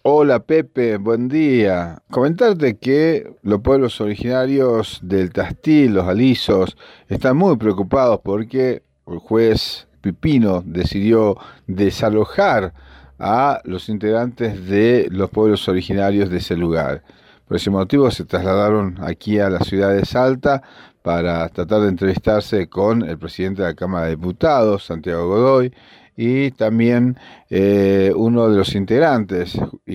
Hola Pepe, buen día. Comentarte que los pueblos originarios del Tastil, los alisos, están muy preocupados porque el juez Pipino decidió desalojar a los integrantes de los pueblos originarios de ese lugar. Por ese motivo se trasladaron aquí a la ciudad de Salta para tratar de entrevistarse con el presidente de la Cámara de Diputados, Santiago Godoy, y también uno de los integrantes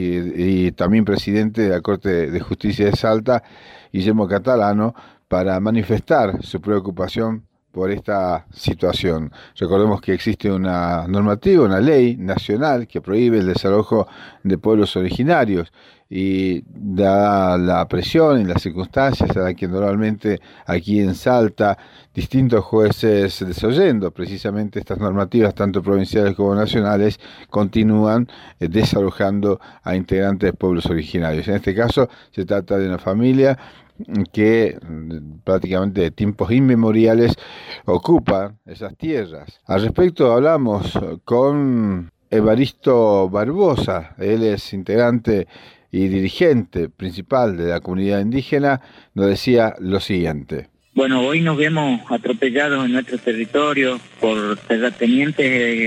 y también presidente de la Corte de Justicia de Salta, Guillermo Catalano, para manifestar su preocupación por esta situación. Recordemos que existe una normativa, una ley nacional que prohíbe el desalojo de pueblos originarios y dada la presión y las circunstancias a las que normalmente aquí en Salta distintos jueces desoyendo precisamente estas normativas, tanto provinciales como nacionales, continúan desalojando a integrantes de pueblos originarios. En este caso se trata de una familia que prácticamente de tiempos inmemoriales ocupa esas tierras. Al respecto hablamos con Evaristo Barbosa, él es integrante y dirigente principal de la comunidad indígena, nos decía lo siguiente. Bueno, hoy nos vemos atropellados en nuestro territorio por terratenientes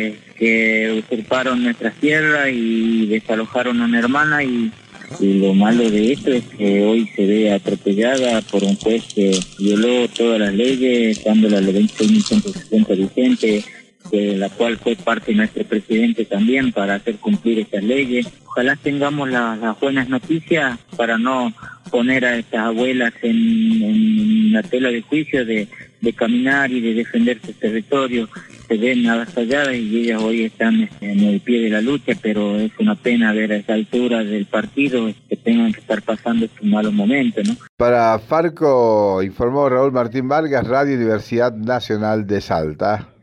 que usurparon nuestras tierras y desalojaron a una hermana y lo malo de esto es que hoy se ve atropellada por un juez que violó todas las leyes, dando la ley 26.160 vigente, de la cual fue parte nuestro presidente también para hacer cumplir estas leyes. Ojalá tengamos las buenas noticias para no poner a estas abuelas en la tela de juicio de caminar y de defender su territorio. Se ven avasalladas y ellas hoy están en el pie de la lucha, pero es una pena ver a esa altura del partido que tengan que estar pasando estos malos momentos, ¿no? Para Farco informó Raúl Martín Vargas, Radio Universidad Nacional de Salta.